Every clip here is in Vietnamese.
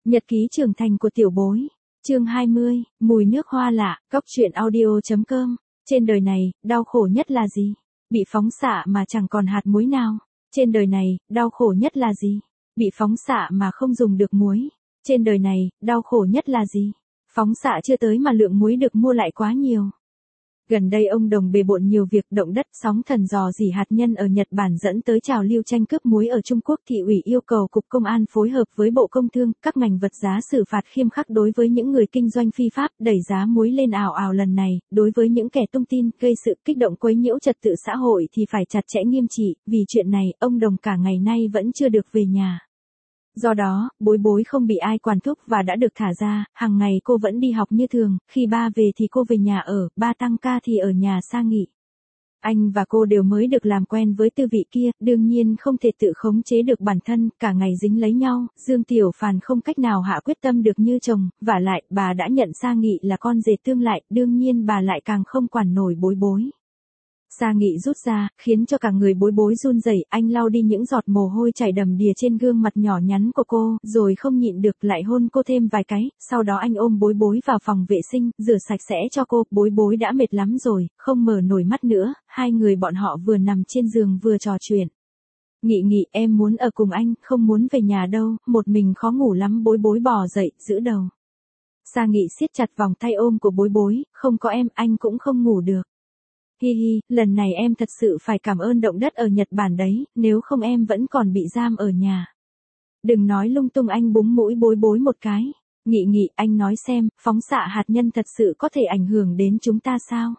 Nhật ký trưởng thành của tiểu bối. Chương 20, mùi nước hoa lạ, góc truyện audio.com. Trên đời này, đau khổ nhất là gì? Bị phóng xạ mà chẳng còn hạt muối nào. Trên đời này, đau khổ nhất là gì? Bị phóng xạ mà không dùng được muối. Trên đời này, đau khổ nhất là gì? Phóng xạ chưa tới mà lượng muối được mua lại quá nhiều. Gần đây ông Đồng bề bộn nhiều việc, động đất, sóng thần, rò rỉ hạt nhân ở Nhật Bản dẫn tới trào lưu tranh cướp muối ở Trung Quốc. Thị ủy yêu cầu Cục Công an phối hợp với Bộ Công Thương, các ngành vật giá xử phạt nghiêm khắc đối với những người kinh doanh phi pháp, đẩy giá muối lên ào ào. Lần này, đối với những kẻ tung tin, gây sự kích động quấy nhiễu trật tự xã hội thì phải chặt chẽ nghiêm trị. Vì chuyện này, ông Đồng cả ngày nay vẫn chưa được về nhà. Do đó, bối không bị ai quản thúc và đã được thả ra, hàng ngày cô vẫn đi học như thường, khi ba về thì cô về nhà ở, ba tăng ca thì ở nhà Sa Nghị. Anh và cô đều mới được làm quen với tư vị kia, đương nhiên không thể tự khống chế được bản thân, cả ngày dính lấy nhau, Dương Tiểu Phàn không cách nào hạ quyết tâm được như chồng, vả lại, bà đã nhận Sa Nghị là con rể tương lại, đương nhiên bà lại càng không quản nổi bối. Sa Nghị rút ra, khiến cho cả người bối run rẩy. Anh lau đi những giọt mồ hôi chảy đầm đìa trên gương mặt nhỏ nhắn của cô, rồi không nhịn được lại hôn cô thêm vài cái, sau đó anh ôm bối vào phòng vệ sinh, rửa sạch sẽ cho cô. Bối đã mệt lắm rồi, không mở nổi mắt nữa, hai người bọn họ vừa nằm trên giường vừa trò chuyện. Nghị, em muốn ở cùng anh, không muốn về nhà đâu, một mình khó ngủ lắm. Bối bò dậy, giữ đầu. Sa Nghị siết chặt vòng tay ôm của bối, không có em, anh cũng không ngủ được. Hi, lần này em thật sự phải cảm ơn động đất ở Nhật Bản đấy, nếu không em vẫn còn bị giam ở nhà. Đừng nói lung tung, anh búng mũi bối một cái. Nghị, anh nói xem, phóng xạ hạt nhân thật sự có thể ảnh hưởng đến chúng ta sao?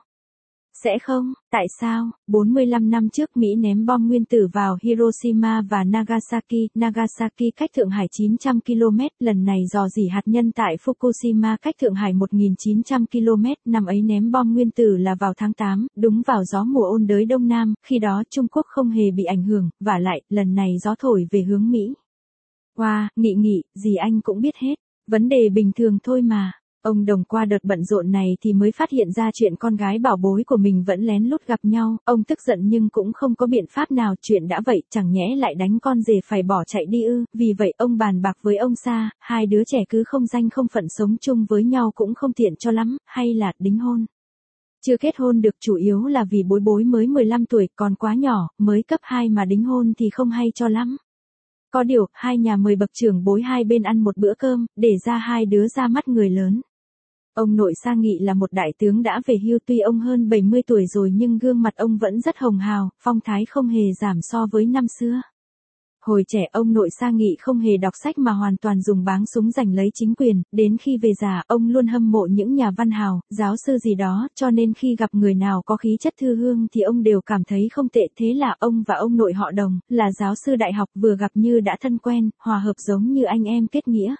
Sẽ không, tại sao? 45 năm trước Mỹ ném bom nguyên tử vào Hiroshima và Nagasaki cách Thượng Hải 900 km, lần này rò rỉ hạt nhân tại Fukushima cách Thượng Hải 1900 km, năm ấy ném bom nguyên tử là vào tháng 8, đúng vào gió mùa ôn đới Đông Nam, khi đó Trung Quốc không hề bị ảnh hưởng, vả lại, lần này gió thổi về hướng Mỹ. Wow, Nghị, gì anh cũng biết hết, vấn đề bình thường thôi mà. Ông Đồng qua đợt bận rộn này thì mới phát hiện ra chuyện con gái bảo bối của mình vẫn lén lút gặp nhau, ông tức giận nhưng cũng không có biện pháp nào, chuyện đã vậy, chẳng nhẽ lại đánh con rể phải bỏ chạy đi ư? Vì vậy ông bàn bạc với ông Sa, hai đứa trẻ cứ không danh không phận sống chung với nhau cũng không tiện cho lắm, hay là đính hôn. Chưa kết hôn được, chủ yếu là vì bối mới 15 tuổi, còn quá nhỏ, mới cấp 2 mà đính hôn thì không hay cho lắm. Có điều, hai nhà mời bậc trưởng bối hai bên ăn một bữa cơm, để ra hai đứa ra mắt người lớn. Ông nội Sa Nghị là một đại tướng đã về hưu, tuy ông hơn 70 tuổi rồi nhưng gương mặt ông vẫn rất hồng hào, phong thái không hề giảm so với năm xưa. Hồi trẻ ông nội Sa Nghị không hề đọc sách mà hoàn toàn dùng báng súng giành lấy chính quyền, đến khi về già ông luôn hâm mộ những nhà văn hào, giáo sư gì đó, cho nên khi gặp người nào có khí chất thư hương thì ông đều cảm thấy không tệ. Thế là ông và ông nội họ Đồng, là giáo sư đại học, vừa gặp như đã thân quen, hòa hợp giống như anh em kết nghĩa.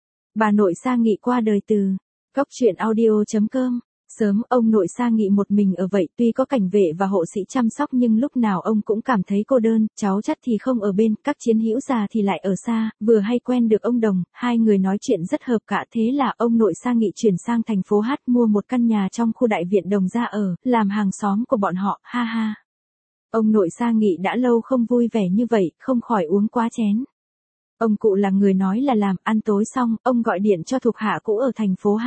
Bà nội Sa Nghị qua đời từ góc truyện audio.com. Sớm, ông nội Sa Nghị một mình ở vậy, tuy có cảnh vệ và hộ sĩ chăm sóc nhưng lúc nào ông cũng cảm thấy cô đơn, cháu chắt thì không ở bên, các chiến hữu già thì lại ở xa, vừa hay quen được ông Đồng, hai người nói chuyện rất hợp cả, thế là ông nội Sa Nghị chuyển sang thành phố H, mua một căn nhà trong khu đại viện Đồng ra ở, làm hàng xóm của bọn họ, ha. Ông nội Sa Nghị đã lâu không vui vẻ như vậy, không khỏi uống quá chén. Ông cụ là người nói là làm, ăn tối xong, ông gọi điện cho thuộc hạ cũ ở thành phố H.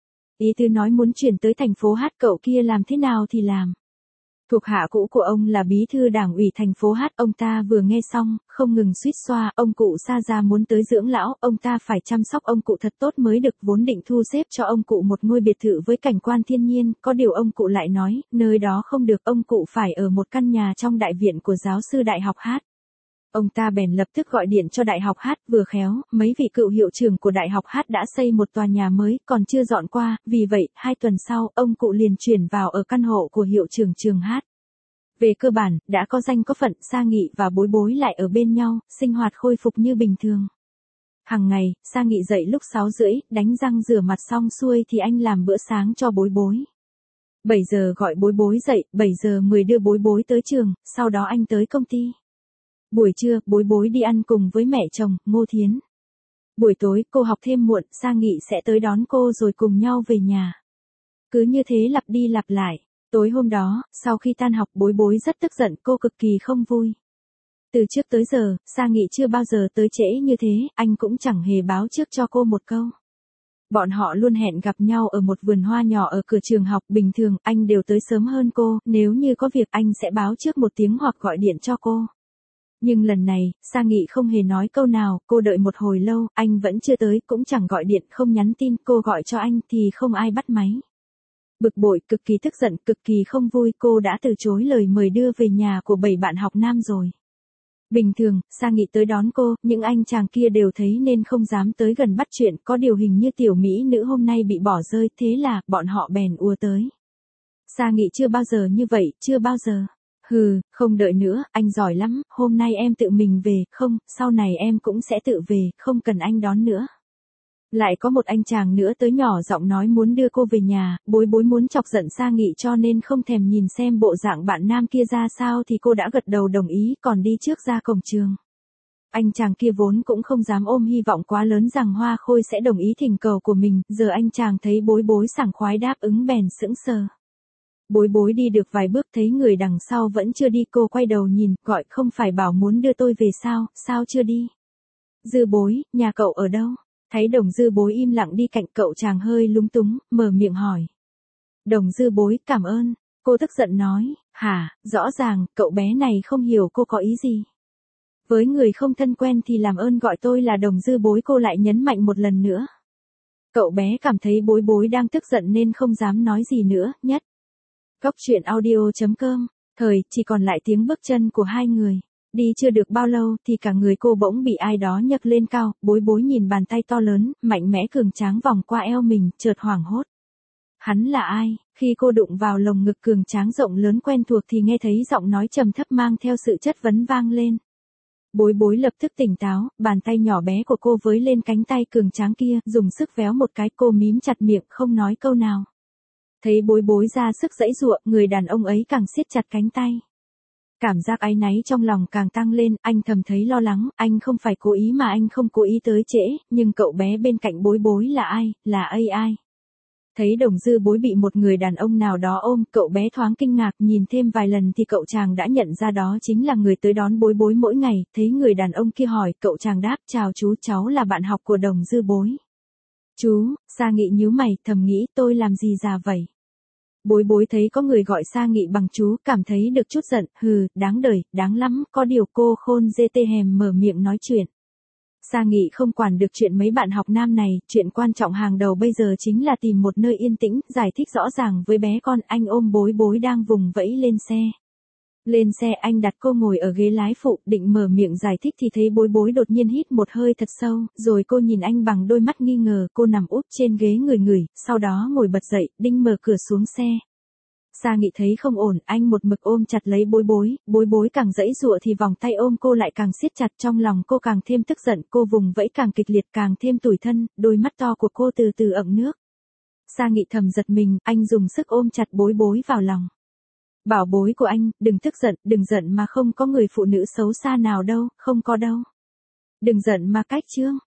Ý tứ nói muốn chuyển tới thành phố H, cậu kia làm thế nào thì làm. Thuộc hạ cũ của ông là bí thư đảng ủy thành phố H, ông ta vừa nghe xong, không ngừng suýt xoa, ông cụ Sa ra muốn tới dưỡng lão, ông ta phải chăm sóc ông cụ thật tốt mới được, vốn định thu xếp cho ông cụ một ngôi biệt thự với cảnh quan thiên nhiên, có điều ông cụ lại nói, nơi đó không được, ông cụ phải ở một căn nhà trong đại viện của giáo sư đại học H. Ông ta bèn lập tức gọi điện cho đại học H, vừa khéo, mấy vị cựu hiệu trưởng của đại học H đã xây một tòa nhà mới, còn chưa dọn qua, vì vậy, 2 tuần sau, ông cụ liền chuyển vào ở căn hộ của hiệu trưởng trường H. Về cơ bản, đã có danh có phận, Sa Nghị và bối lại ở bên nhau, sinh hoạt khôi phục như bình thường. Hằng ngày, Sa Nghị dậy lúc 6:30, đánh răng rửa mặt xong xuôi thì anh làm bữa sáng cho bối. 7 giờ gọi bối dậy, 7:10 đưa bối tới trường, sau đó anh tới công ty. Buổi trưa, bối đi ăn cùng với mẹ chồng, Ngô Thiến. Buổi tối, cô học thêm muộn, Sa Nghị sẽ tới đón cô rồi cùng nhau về nhà. Cứ như thế lặp đi lặp lại. Tối hôm đó, sau khi tan học, bối rất tức giận, cô cực kỳ không vui. Từ trước tới giờ, Sa Nghị chưa bao giờ tới trễ như thế, anh cũng chẳng hề báo trước cho cô một câu. Bọn họ luôn hẹn gặp nhau ở một vườn hoa nhỏ ở cửa trường học, bình thường anh đều tới sớm hơn cô, nếu như có việc anh sẽ báo trước một tiếng hoặc gọi điện cho cô. Nhưng lần này, Sa Nghị không hề nói câu nào, cô đợi một hồi lâu, anh vẫn chưa tới, cũng chẳng gọi điện, không nhắn tin, cô gọi cho anh thì không ai bắt máy. Bực bội, cực kỳ tức giận, cực kỳ không vui, cô đã từ chối lời mời đưa về nhà của 7 bạn học nam rồi. Bình thường, Sa Nghị tới đón cô, những anh chàng kia đều thấy nên không dám tới gần bắt chuyện, có điều hình như tiểu mỹ nữ hôm nay bị bỏ rơi, thế là, bọn họ bèn ùa tới. Sa Nghị chưa bao giờ như vậy, chưa bao giờ. Hừ, không đợi nữa, anh giỏi lắm, hôm nay em tự mình về, không, sau này em cũng sẽ tự về, không cần anh đón nữa. Lại có một anh chàng nữa tới nhỏ giọng nói muốn đưa cô về nhà, bối bối muốn chọc giận Sa Nghị cho nên không thèm nhìn xem bộ dạng bạn nam kia ra sao thì cô đã gật đầu đồng ý, còn đi trước ra cổng trường. Anh chàng kia vốn cũng không dám ôm hy vọng quá lớn rằng Hoa Khôi sẽ đồng ý thỉnh cầu của mình, giờ anh chàng thấy bối bối sảng khoái đáp ứng bèn sững sờ. Bối bối đi được vài bước thấy người đằng sau vẫn chưa đi, cô quay đầu nhìn, gọi không phải bảo muốn đưa tôi về sao chưa đi? Dư Bối, nhà cậu ở đâu? Thấy Đồng Dư Bối im lặng đi cạnh cậu chàng hơi lúng túng, mở miệng hỏi. Đồng Dư Bối, cảm ơn. Cô tức giận nói, hả, rõ ràng, cậu bé này không hiểu cô có ý gì. Với người không thân quen thì làm ơn gọi tôi là Đồng Dư Bối, cô lại nhấn mạnh một lần nữa. Cậu bé cảm thấy Bối Bối đang tức giận nên không dám nói gì nữa, nhất. Góc truyện audio.com, thời, chỉ còn lại tiếng bước chân của hai người. Đi chưa được bao lâu thì cả người cô bỗng bị ai đó nhấc lên cao, Bối Bối nhìn bàn tay to lớn, mạnh mẽ cường tráng vòng qua eo mình, chợt hoảng hốt. Hắn là ai? Khi cô đụng vào lồng ngực cường tráng rộng lớn quen thuộc thì nghe thấy giọng nói trầm thấp mang theo sự chất vấn vang lên. Bối Bối lập tức tỉnh táo, bàn tay nhỏ bé của cô với lên cánh tay cường tráng kia, dùng sức véo một cái, cô mím chặt miệng không nói câu nào. Thấy Bối Bối ra sức giãy giụa, người đàn ông ấy càng siết chặt cánh tay. Cảm giác áy náy trong lòng càng tăng lên, anh thầm thấy lo lắng, anh không phải cố ý mà anh không cố ý tới trễ, nhưng cậu bé bên cạnh Bối Bối là ai, là ai? Thấy Đồng Dư Bối bị một người đàn ông nào đó ôm, cậu bé thoáng kinh ngạc, nhìn thêm vài lần thì cậu chàng đã nhận ra đó chính là người tới đón Bối Bối mỗi ngày, thấy người đàn ông kia hỏi, cậu chàng đáp, chào chú, cháu là bạn học của Đồng Dư Bối. Chú, Sa Nghị nhíu mày, thầm nghĩ tôi làm gì già vậy? Bối Bối thấy có người gọi Sa Nghị bằng chú, cảm thấy được chút giận, hừ, đáng đời, đáng lắm, có điều cô khôn dê tê hèm mở miệng nói chuyện. Sa Nghị không quản được chuyện mấy bạn học nam này, chuyện quan trọng hàng đầu bây giờ chính là tìm một nơi yên tĩnh, giải thích rõ ràng với bé con, anh ôm Bối Bối đang vùng vẫy lên xe. Lên xe anh đặt cô ngồi ở ghế lái phụ, định mở miệng giải thích thì thấy Bối Bối đột nhiên hít một hơi thật sâu, rồi cô nhìn anh bằng đôi mắt nghi ngờ, cô nằm úp trên ghế ngửi, sau đó ngồi bật dậy, định mở cửa xuống xe. Sa Nghị thấy không ổn, anh một mực ôm chặt lấy Bối Bối càng giãy giụa thì vòng tay ôm cô lại càng siết chặt, trong lòng cô càng thêm tức giận, cô vùng vẫy càng kịch liệt, càng thêm tủi thân, đôi mắt to của cô từ từ ậm nước. Sa Nghị thầm giật mình, anh dùng sức ôm chặt Bối Bối vào lòng. Bảo bối của anh, đừng tức giận, đừng giận mà, không có người phụ nữ xấu xa nào đâu, không có đâu. Đừng giận mà cách Trương.